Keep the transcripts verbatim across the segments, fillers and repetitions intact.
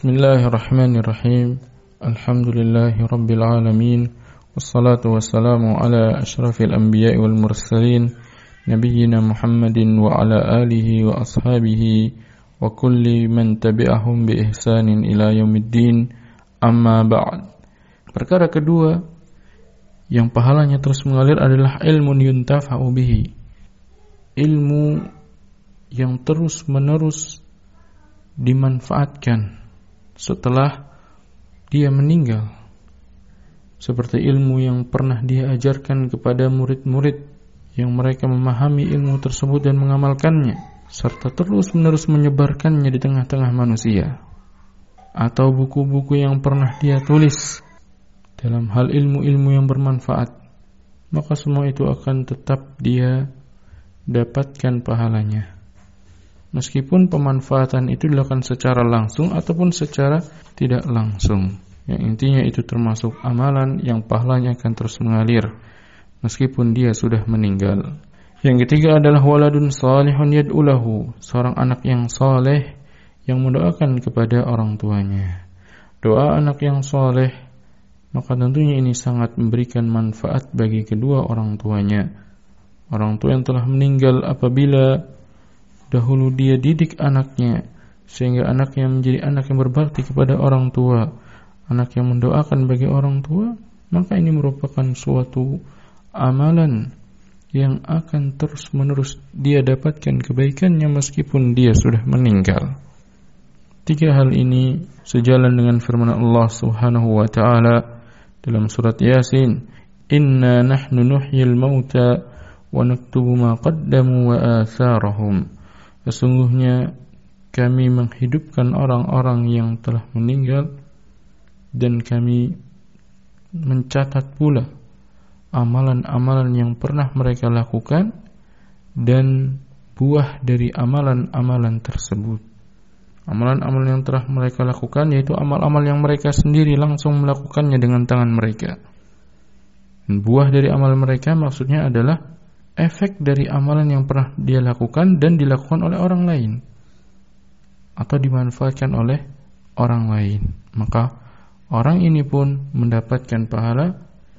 Bismillahirrahmanirrahim. Alhamdulillahi rabbil alamin. Wassalatu wassalamu ala asyrafil anbiya'i wal mursalin nabiyyina Muhammadin wa ala alihi wa ashabihi wa kulli man tabi'ahum bi ihsanin ila yaumiddin. Amma ba'd. Perkara kedua yang pahalanya terus mengalir adalah ilmun yuntafa'u bihi. Ilmu yang terus menerus dimanfaatkan setelah dia meninggal, seperti ilmu yang pernah dia ajarkan kepada murid-murid yang mereka memahami ilmu tersebut dan mengamalkannya, serta terus-menerus menyebarkannya di tengah-tengah manusia, atau buku-buku yang pernah dia tulis dalam hal ilmu-ilmu yang bermanfaat, maka semua itu akan tetap dia dapatkan pahalanya, meskipun pemanfaatan itu dilakukan secara langsung ataupun secara tidak langsung. Yang intinya itu termasuk amalan yang pahalanya akan terus mengalir meskipun dia sudah meninggal. Yang ketiga adalah waladun salihun yad'ulahu, seorang anak yang saleh yang mendoakan kepada orang tuanya. Doa anak yang saleh, maka tentunya ini sangat memberikan manfaat bagi kedua orang tuanya. Orang tua yang telah meninggal, apabila dahulu dia didik anaknya sehingga anaknya menjadi anak yang berbakti kepada orang tua, anak yang mendoakan bagi orang tua, maka ini merupakan suatu amalan yang akan terus-menerus dia dapatkan kebaikannya meskipun dia sudah meninggal. Tiga hal ini sejalan dengan firman Allah Subhanahu wa taala dalam surat Yasin, "Inna nahnu nuhyil mauta wa naktubu ma qaddamu wa atharahum." Sesungguhnya kami menghidupkan orang-orang yang telah meninggal dan kami mencatat pula amalan-amalan yang pernah mereka lakukan dan buah dari amalan-amalan tersebut. Amalan-amalan yang telah mereka lakukan yaitu amal-amal yang mereka sendiri langsung melakukannya dengan tangan mereka. Dan buah dari amal mereka maksudnya adalah efek dari amalan yang pernah dia lakukan dan dilakukan oleh orang lain atau dimanfaatkan oleh orang lain, maka orang ini pun mendapatkan pahala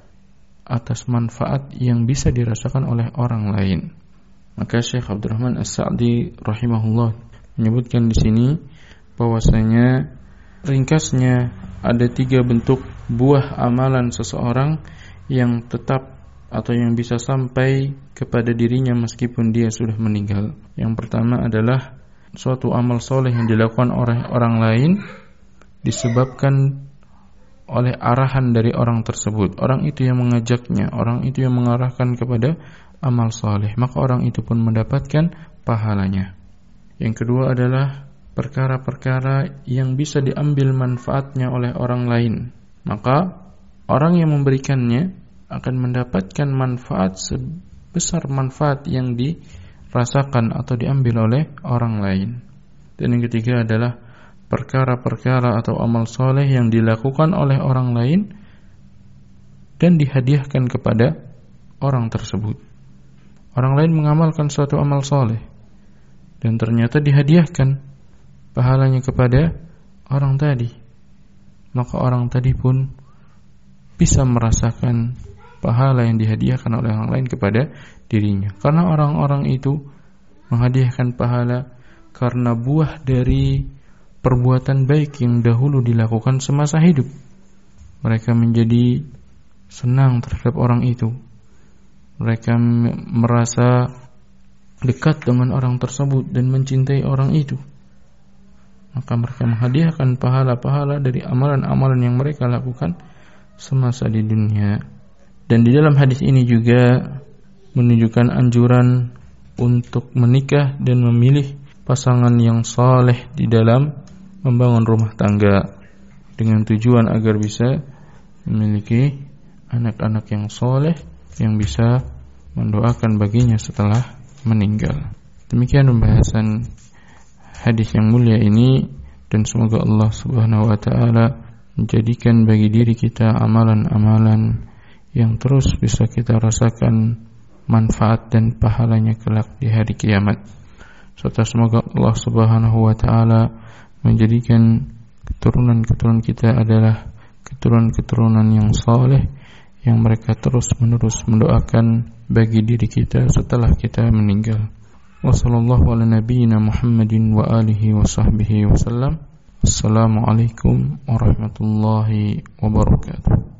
atas manfaat yang bisa dirasakan oleh orang lain. Maka Syekh Abdurrahman As-Sa'di rahimahullah menyebutkan di sini bahwasanya ringkasnya ada tiga bentuk buah amalan seseorang yang tetap atau yang bisa sampai kepada dirinya meskipun dia sudah meninggal. Yang pertama adalah suatu amal soleh yang dilakukan oleh orang lain disebabkan oleh arahan dari orang tersebut. Orang itu yang mengajaknya, orang itu yang mengarahkan kepada amal soleh, maka orang itu pun mendapatkan pahalanya. Yang kedua adalah perkara-perkara yang bisa diambil manfaatnya oleh orang lain, maka orang yang memberikannya akan mendapatkan manfaat sebesar manfaat yang dirasakan atau diambil oleh orang lain. Dan yang ketiga adalah perkara-perkara atau amal soleh yang dilakukan oleh orang lain dan dihadiahkan kepada orang tersebut. Orang lain mengamalkan suatu amal soleh dan ternyata dihadiahkan pahalanya kepada orang tadi, maka orang tadi pun bisa merasakan pahala yang dihadiahkan oleh orang lain kepada dirinya. Karena orang-orang itu menghadiahkan pahala karena buah dari perbuatan baik yang dahulu dilakukan semasa hidup. Mereka menjadi senang terhadap orang itu. Mereka merasa dekat dengan orang tersebut dan mencintai orang itu. Maka mereka menghadiahkan pahala-pahala dari amalan-amalan yang mereka lakukan semasa di dunia. Dan di dalam hadis ini juga menunjukkan anjuran untuk menikah dan memilih pasangan yang saleh di dalam membangun rumah tangga dengan tujuan agar bisa memiliki anak-anak yang saleh yang bisa mendoakan baginya setelah meninggal. Demikian pembahasan hadis yang mulia ini, dan semoga Allah Subhanahu wa taala menjadikan bagi diri kita amalan-amalan yang terus bisa kita rasakan manfaat dan pahalanya kelak di hari kiamat. Serta semoga Allah Subhanahu wa taala menjadikan keturunan-keturunan kita adalah keturunan-keturunan yang saleh, yang mereka terus-menerus mendoakan bagi diri kita setelah kita meninggal. Wa sallallahu ala nabiyyina Muhammadin wa alihi wa sahbihi wa sallam. Assalamualaikum warahmatullahi wabarakatuh.